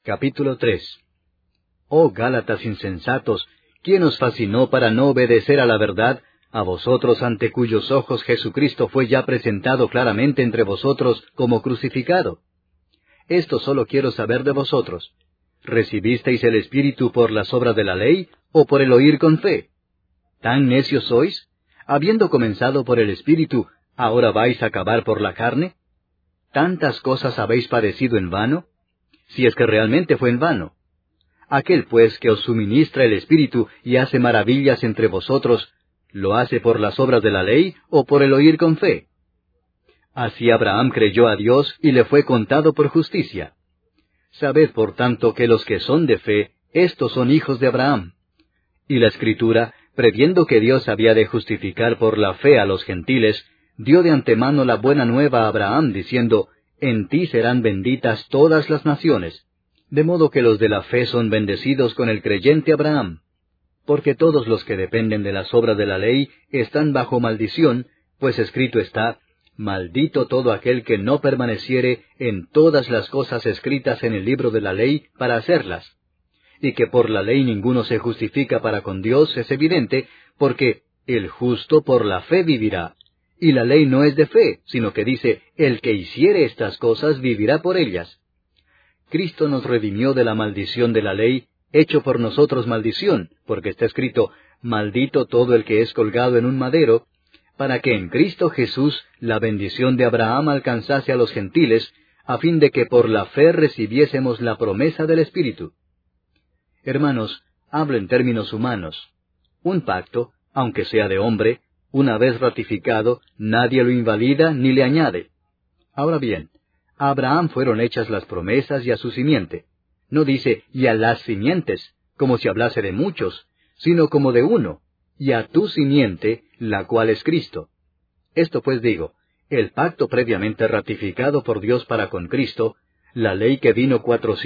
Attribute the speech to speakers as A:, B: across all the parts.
A: Capítulo 3. Oh Gálatas insensatos, ¿quién os fascinó para no obedecer a la verdad, a vosotros ante cuyos ojos Jesucristo fue ya presentado claramente entre vosotros como crucificado? Esto solo quiero saber de vosotros. ¿Recibisteis el Espíritu por las obras de la ley, o por el oír con fe? ¿Tan necios sois? Habiendo comenzado por el Espíritu, ¿ahora vais a acabar por la carne? ¿Tantas cosas habéis padecido en vano? Si es que realmente fue en vano. Aquel pues que os suministra el Espíritu y hace maravillas entre vosotros, ¿lo hace por las obras de la ley, o por el oír con fe? Así Abraham creyó a Dios y le fue contado por justicia. Sabed por tanto que los que son de fe, estos son hijos de Abraham. Y la Escritura, previendo que Dios había de justificar por la fe a los gentiles, dio de antemano la buena nueva a Abraham, diciendo, en ti serán benditas todas las naciones, de modo que los de la fe son bendecidos con el creyente Abraham. Porque todos los que dependen de las obras de la ley están bajo maldición, pues escrito está, maldito todo aquel que no permaneciere en todas las cosas escritas en el libro de la ley para hacerlas. Y que por la ley ninguno se justifica para con Dios es evidente, porque el justo por la fe vivirá. Y la ley no es de fe, sino que dice, el que hiciere estas cosas vivirá por ellas. Cristo nos redimió de la maldición de la ley, hecho por nosotros maldición, porque está escrito, maldito todo el que es colgado en un madero, para que en Cristo Jesús la bendición de Abraham alcanzase a los gentiles, a fin de que por la fe recibiésemos la promesa del Espíritu. Hermanos, hablo en términos humanos. Un pacto, aunque sea de hombre, una vez ratificado, nadie lo invalida ni le añade. Ahora bien, a Abraham fueron hechas las promesas y a su simiente. No dice, y a las simientes, como si hablase de muchos, sino como de uno, y a tu simiente, la cual es Cristo. Esto pues digo, el pacto previamente ratificado por Dios para con Cristo, la ley que vino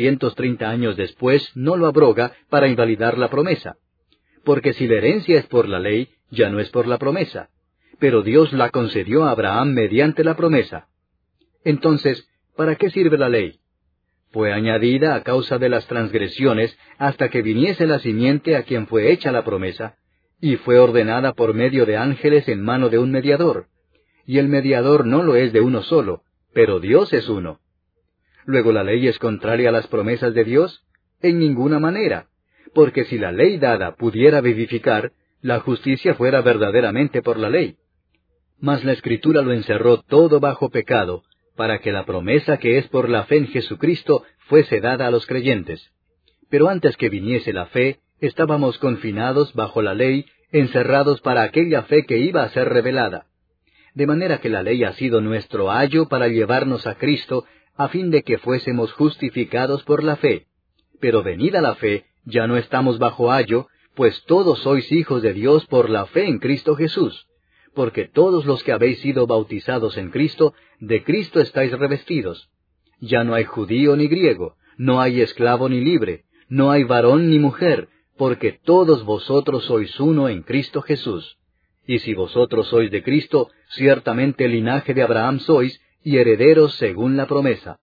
A: 430 años después no lo abroga para invalidar la promesa. Porque si la herencia es por la ley, ya no es por la promesa. Pero Dios la concedió a Abraham mediante la promesa. Entonces, ¿para qué sirve la ley? Fue añadida a causa de las transgresiones hasta que viniese la simiente a quien fue hecha la promesa, y fue ordenada por medio de ángeles en mano de un mediador. Y el mediador no lo es de uno solo, pero Dios es uno. ¿Luego la ley es contraria a las promesas de Dios? En ninguna manera, porque si la ley dada pudiera vivificar, la justicia fuera verdaderamente por la ley. Mas la Escritura lo encerró todo bajo pecado, para que la promesa que es por la fe en Jesucristo fuese dada a los creyentes. Pero antes que viniese la fe, estábamos confinados bajo la ley, encerrados para aquella fe que iba a ser revelada. De manera que la ley ha sido nuestro ayo para llevarnos a Cristo, a fin de que fuésemos justificados por la fe. Pero venida la fe, ya no estamos bajo ayo, pues todos sois hijos de Dios por la fe en Cristo Jesús. Porque todos los que habéis sido bautizados en Cristo, de Cristo estáis revestidos. Ya no hay judío ni griego, no hay esclavo ni libre, no hay varón ni mujer, porque todos vosotros sois uno en Cristo Jesús. Y si vosotros sois de Cristo, ciertamente linaje de Abraham sois, y herederos según la promesa.